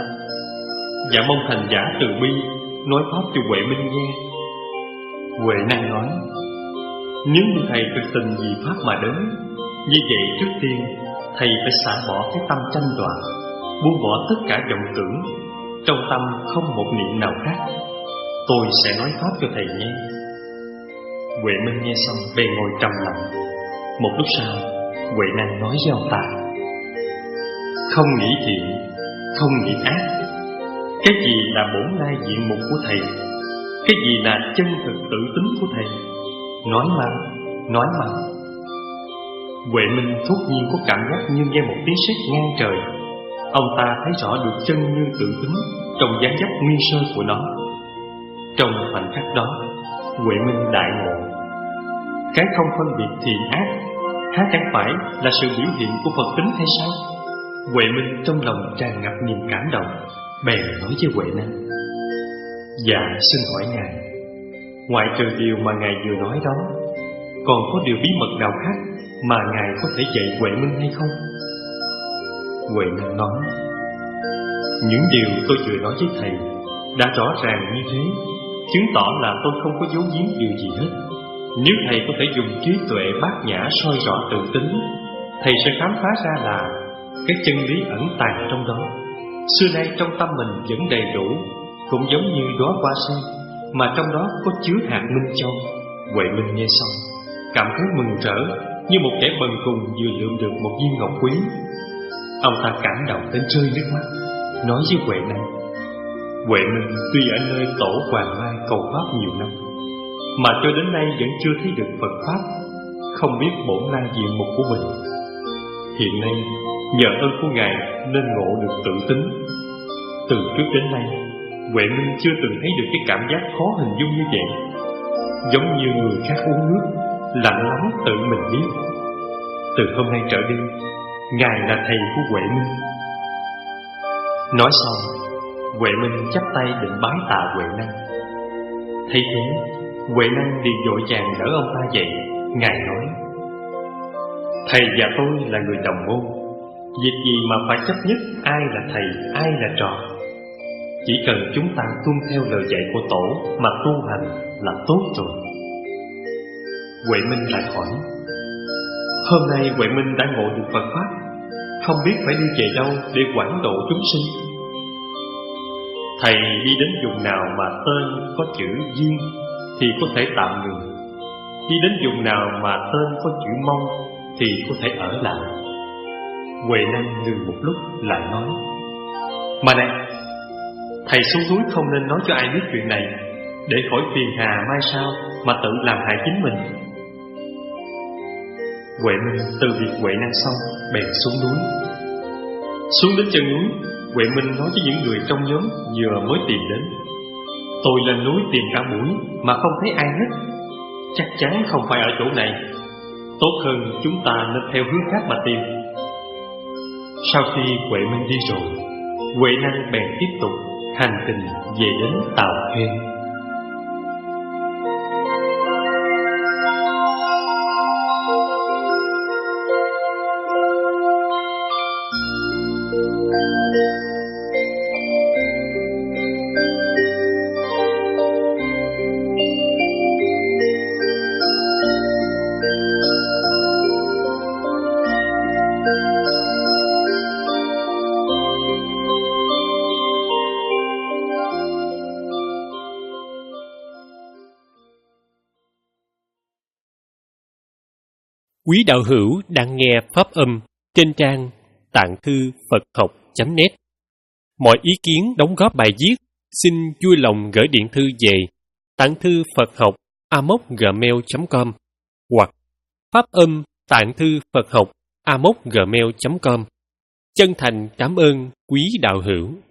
dạ mong hành giả từ bi nói pháp cho Huệ Minh nghe. Huệ Năng nói: Nếu như thầy thực tình vì pháp mà đến, như vậy trước tiên thầy phải xả bỏ cái tâm tranh đoạt, buông bỏ tất cả vọng tưởng, trong tâm không một niệm nào khác. Tôi sẽ nói pháp cho thầy nghe. Huệ Minh nghe xong bèn ngồi trầm lặng. Một lúc sau, Huệ Năng nói với ông ta: Không nghĩ thiện, không nghĩ ác, cái gì là bổn lai diện mục của thầy? Cái gì là chân thực tự tính của thầy? Nói mau, nói mau. Huệ Minh thốt nhiên có cảm giác như nghe một tiếng sét ngang trời. Ông ta thấy rõ được chân như tự tính trong dáng dấp nguyên sơ của nó. Trong khoảnh khắc đó, Huệ Minh đại ngộ. Cái không phân biệt thiện ác há chẳng phải là sự biểu hiện của Phật tính hay sao? Huệ Minh trong lòng tràn ngập niềm cảm động, bèn nói với Huệ Năng: Dạ xin hỏi ngài, ngoại trừ điều mà ngài vừa nói đó, còn có điều bí mật nào khác mà ngài có thể dạy Huệ Minh hay không? Huệ Năng nói: Những điều tôi vừa nói với thầy đã rõ ràng như thế, chứng tỏ là tôi không có giấu giếm điều gì hết. Nếu thầy có thể dùng trí tuệ bát nhã soi rõ tự tính, thầy sẽ khám phá ra là cái chân lý ẩn tàng trong đó, xưa nay trong tâm mình vẫn đầy đủ, cũng giống như đóa hoa sen mà trong đó có chứa hạt minh châu. Huệ Minh nghe xong cảm thấy mừng rỡ, như một kẻ bần cùng vừa lượm được một viên ngọc quý. Ông ta cảm động đến rơi nước mắt, nói với Huệ Năng: Huệ Minh tuy ở nơi tổ Hoàng Mai cầu pháp nhiều năm, mà cho đến nay vẫn chưa thấy được Phật pháp, không biết bổn lai diện mục của mình. Hiện nay nhờ ơn của ngài nên ngộ được tự tính. Từ trước đến nay, Huệ Minh chưa từng thấy được cái cảm giác khó hình dung như vậy, giống như người khác uống nước, lạnh lắm tự mình biết. Từ hôm nay trở đi, ngài là thầy của Huệ Minh. Nói xong, Huệ Minh chắp tay định bái tạ Huệ Năng. Thấy thế, Huệ Năng liền vội vàng đỡ ông ta dậy. Ngài nói: Thầy và tôi là người đồng môn, việc gì mà phải chấp nhất ai là thầy, ai là trò. Chỉ cần chúng ta tuân theo lời dạy của tổ mà tu hành là tốt rồi. Huệ Minh lại hỏi: Hôm nay Huệ Minh đã ngộ được Phật pháp, không biết phải đi về đâu để quảng độ chúng sinh? Thầy đi đến vùng nào mà tên có chữ Duyên thì có thể tạm ngừng, đi đến vùng nào mà tên có chữ Mong thì có thể ở lại. Huệ Năng ngừng một lúc lại nói: Mà này, thầy xuống núi không nên nói cho ai biết chuyện này, để khỏi phiền hà mai sau mà tự làm hại chính mình. Huệ Minh từ việc Huệ Năng xong bèn xuống núi. Xuống đến chân núi, Huệ Minh nói với những người trong nhóm vừa mới tìm đến: Tôi lên núi tìm cả buổi mà không thấy ai hết, chắc chắn không phải ở chỗ này. Tốt hơn chúng ta nên theo hướng khác mà tìm. Sau khi Huệ Minh đi rồi, Huệ Năng bèn tiếp tục hành trình về đến Tào Khê. Quý đạo hữu đang nghe pháp âm trên trang tạng thư Phật học chấm net. Mọi ý kiến đóng góp bài viết xin vui lòng gửi điện thư về tạng thư Phật học a mốc gmail chấm com hoặc pháp âm tạng thư Phật học a mốc gmail chấm com. Chân thành cảm ơn quý đạo hữu.